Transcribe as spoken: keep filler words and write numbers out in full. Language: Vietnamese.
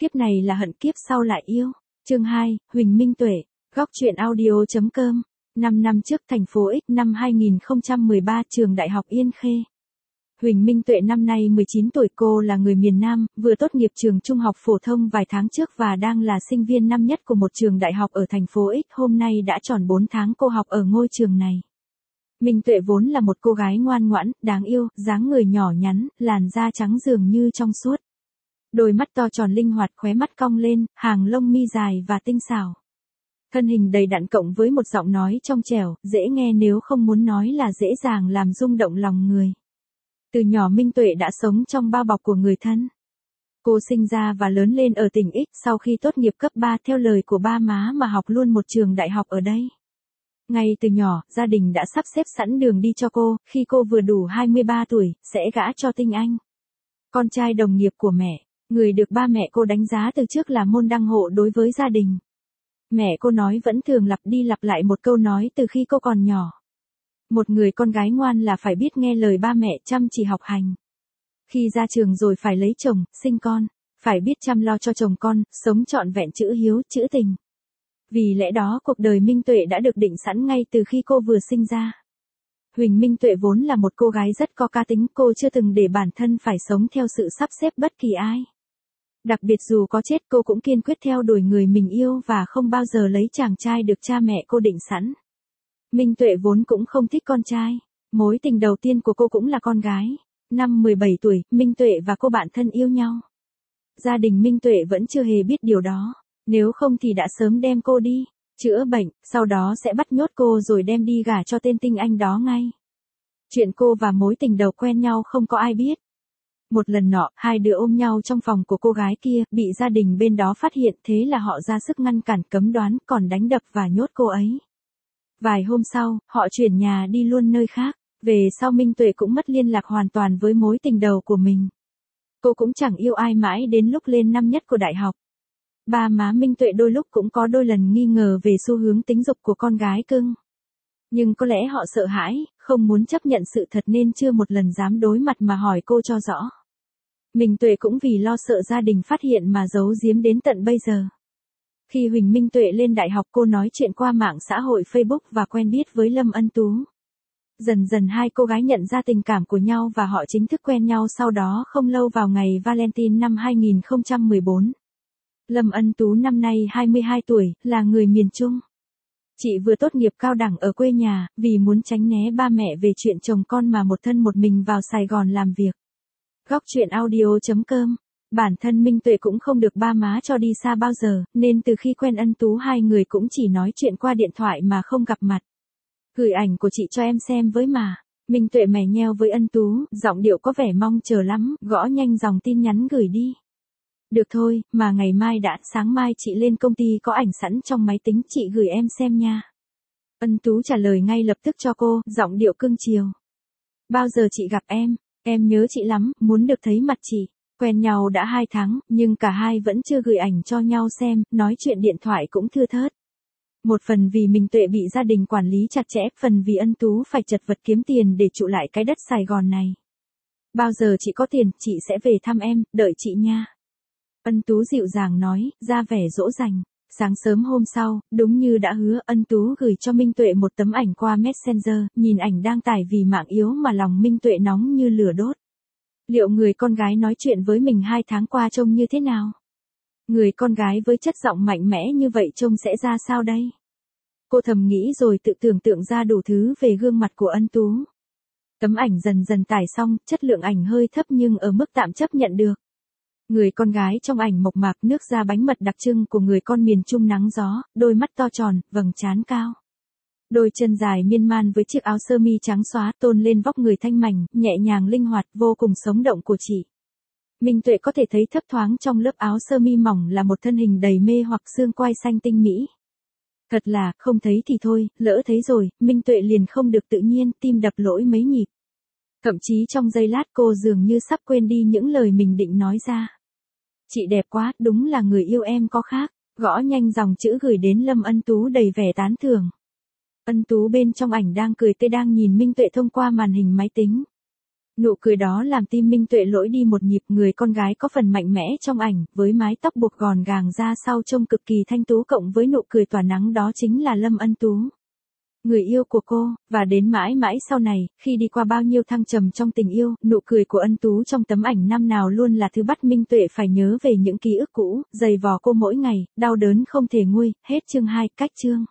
kiếp này là hận kiếp sau lại yêu. Chương hai, Huỳnh Minh Tuệ, góc truyện audio.com. năm năm trước thành phố X năm hai nghìn không trăm mười ba trường Đại học Yên Khê. Huỳnh Minh Tuệ năm nay mười chín tuổi, cô là người miền Nam, vừa tốt nghiệp trường trung học phổ thông vài tháng trước và đang là sinh viên năm nhất của một trường đại học ở thành phố X. Hôm nay đã tròn bốn tháng cô học ở ngôi trường này. Minh Tuệ vốn là một cô gái ngoan ngoãn, đáng yêu, dáng người nhỏ nhắn, làn da trắng dường như trong suốt. Đôi mắt to tròn linh hoạt, khóe mắt cong lên, hàng lông mi dài và tinh xảo. Thân hình đầy đặn cộng với một giọng nói trong trẻo, dễ nghe nếu không muốn nói là dễ dàng làm rung động lòng người. Từ nhỏ Minh Tuệ đã sống trong bao bọc của người thân. Cô sinh ra và lớn lên ở tỉnh X, sau khi tốt nghiệp cấp ba theo lời của ba má mà học luôn một trường đại học ở đây. Ngay từ nhỏ, gia đình đã sắp xếp sẵn đường đi cho cô, khi cô vừa đủ hai mươi ba tuổi, sẽ gả cho Tinh Anh. Con trai đồng nghiệp của mẹ, người được ba mẹ cô đánh giá từ trước là môn đăng hộ đối với gia đình. Mẹ cô nói vẫn thường lặp đi lặp lại một câu nói từ khi cô còn nhỏ. Một người con gái ngoan là phải biết nghe lời ba mẹ, chăm chỉ học hành. Khi ra trường rồi phải lấy chồng, sinh con, phải biết chăm lo cho chồng con, sống trọn vẹn chữ hiếu, chữ tình. Vì lẽ đó cuộc đời Minh Tuệ đã được định sẵn ngay từ khi cô vừa sinh ra. Huỳnh Minh Tuệ vốn là một cô gái rất có cá tính, cô chưa từng để bản thân phải sống theo sự sắp xếp bất kỳ ai. Đặc biệt dù có chết cô cũng kiên quyết theo đuổi người mình yêu và không bao giờ lấy chàng trai được cha mẹ cô định sẵn. Minh Tuệ vốn cũng không thích con trai. Mối tình đầu tiên của cô cũng là con gái. Năm mười bảy tuổi, Minh Tuệ và cô bạn thân yêu nhau. Gia đình Minh Tuệ vẫn chưa hề biết điều đó. Nếu không thì đã sớm đem cô đi chữa bệnh, sau đó sẽ bắt nhốt cô rồi đem đi gả cho tên Tinh Anh đó ngay. Chuyện cô và mối tình đầu quen nhau không có ai biết. Một lần nọ, hai đứa ôm nhau trong phòng của cô gái kia, bị gia đình bên đó phát hiện, thế là họ ra sức ngăn cản, cấm đoán, còn đánh đập và nhốt cô ấy. Vài hôm sau, họ chuyển nhà đi luôn nơi khác. Về sau Minh Tuệ cũng mất liên lạc hoàn toàn với mối tình đầu của mình. Cô cũng chẳng yêu ai mãi đến lúc lên năm nhất của đại học. Ba má Minh Tuệ đôi lúc cũng có đôi lần nghi ngờ về xu hướng tính dục của con gái cưng. Nhưng có lẽ họ sợ hãi, không muốn chấp nhận sự thật nên chưa một lần dám đối mặt mà hỏi cô cho rõ. Minh Tuệ cũng vì lo sợ gia đình phát hiện mà giấu giếm đến tận bây giờ. Khi Huỳnh Minh Tuệ lên đại học cô nói chuyện qua mạng xã hội Facebook và quen biết với Lâm Ân Tú. Dần dần hai cô gái nhận ra tình cảm của nhau và họ chính thức quen nhau sau đó không lâu vào ngày Valentine năm hai nghìn không trăm mười bốn. Lâm Ân Tú năm nay hai mươi hai tuổi, là người miền Trung. Chị vừa tốt nghiệp cao đẳng ở quê nhà, vì muốn tránh né ba mẹ về chuyện chồng con mà một thân một mình vào Sài Gòn làm việc. Góc truyện audio.com. Bản thân Minh Tuệ cũng không được ba má cho đi xa bao giờ, nên từ khi quen Ân Tú hai người cũng chỉ nói chuyện qua điện thoại mà không gặp mặt. Gửi ảnh của chị cho em xem với mà. Minh Tuệ mè nheo với Ân Tú, giọng điệu có vẻ mong chờ lắm, gõ nhanh dòng tin nhắn gửi đi. Được thôi, mà ngày mai đã, sáng mai chị lên công ty có ảnh sẵn trong máy tính, chị gửi em xem nha. Ân Tú trả lời ngay lập tức cho cô, giọng điệu cưng chiều. Bao giờ chị gặp em, em nhớ chị lắm, muốn được thấy mặt chị. Quen nhau đã hai tháng, nhưng cả hai vẫn chưa gửi ảnh cho nhau xem, nói chuyện điện thoại cũng thưa thớt. Một phần vì Minh Tuệ bị gia đình quản lý chặt chẽ, phần vì Ân Tú phải chật vật kiếm tiền để trụ lại cái đất Sài Gòn này. Bao giờ chị có tiền, chị sẽ về thăm em, đợi chị nha. Ân Tú dịu dàng nói, ra vẻ dỗ dành. Sáng sớm hôm sau, đúng như đã hứa, Ân Tú gửi cho Minh Tuệ một tấm ảnh qua Messenger, nhìn ảnh đăng tải vì mạng yếu mà lòng Minh Tuệ nóng như lửa đốt. Liệu người con gái nói chuyện với mình hai tháng qua trông như thế nào? Người con gái với chất giọng mạnh mẽ như vậy trông sẽ ra sao đây? Cô thầm nghĩ rồi tự tưởng tượng ra đủ thứ về gương mặt của Ân Tú. Tấm ảnh dần dần tải xong, chất lượng ảnh hơi thấp nhưng ở mức tạm chấp nhận được. Người con gái trong ảnh mộc mạc, nước da bánh mật đặc trưng của người con miền Trung nắng gió, đôi mắt to tròn, vầng trán cao. Đôi chân dài miên man với chiếc áo sơ mi trắng xóa tôn lên vóc người thanh mảnh, nhẹ nhàng linh hoạt, vô cùng sống động của chị. Minh Tuệ có thể thấy thấp thoáng trong lớp áo sơ mi mỏng là một thân hình đầy mê hoặc xương quai xanh tinh mỹ. Thật là, không thấy thì thôi, lỡ thấy rồi, Minh Tuệ liền không được tự nhiên, tim đập lỗi mấy nhịp. Thậm chí trong giây lát cô dường như sắp quên đi những lời mình định nói ra. Chị đẹp quá, đúng là người yêu em có khác, gõ nhanh dòng chữ gửi đến Lâm Ân Tú đầy vẻ tán thưởng. Ân Tú bên trong ảnh đang cười tươi đang nhìn Minh Tuệ thông qua màn hình máy tính. Nụ cười đó làm tim Minh Tuệ lỗi đi một nhịp, người con gái có phần mạnh mẽ trong ảnh, với mái tóc buộc gòn gàng ra sau trông cực kỳ thanh tú cộng với nụ cười tỏa nắng đó chính là Lâm Ân Tú. Người yêu của cô, và đến mãi mãi sau này, khi đi qua bao nhiêu thăng trầm trong tình yêu, nụ cười của Ân Tú trong tấm ảnh năm nào luôn là thứ bắt Minh Tuệ phải nhớ về những ký ức cũ, dày vò cô mỗi ngày, đau đớn không thể nguôi. Hết chương hai, cách chương.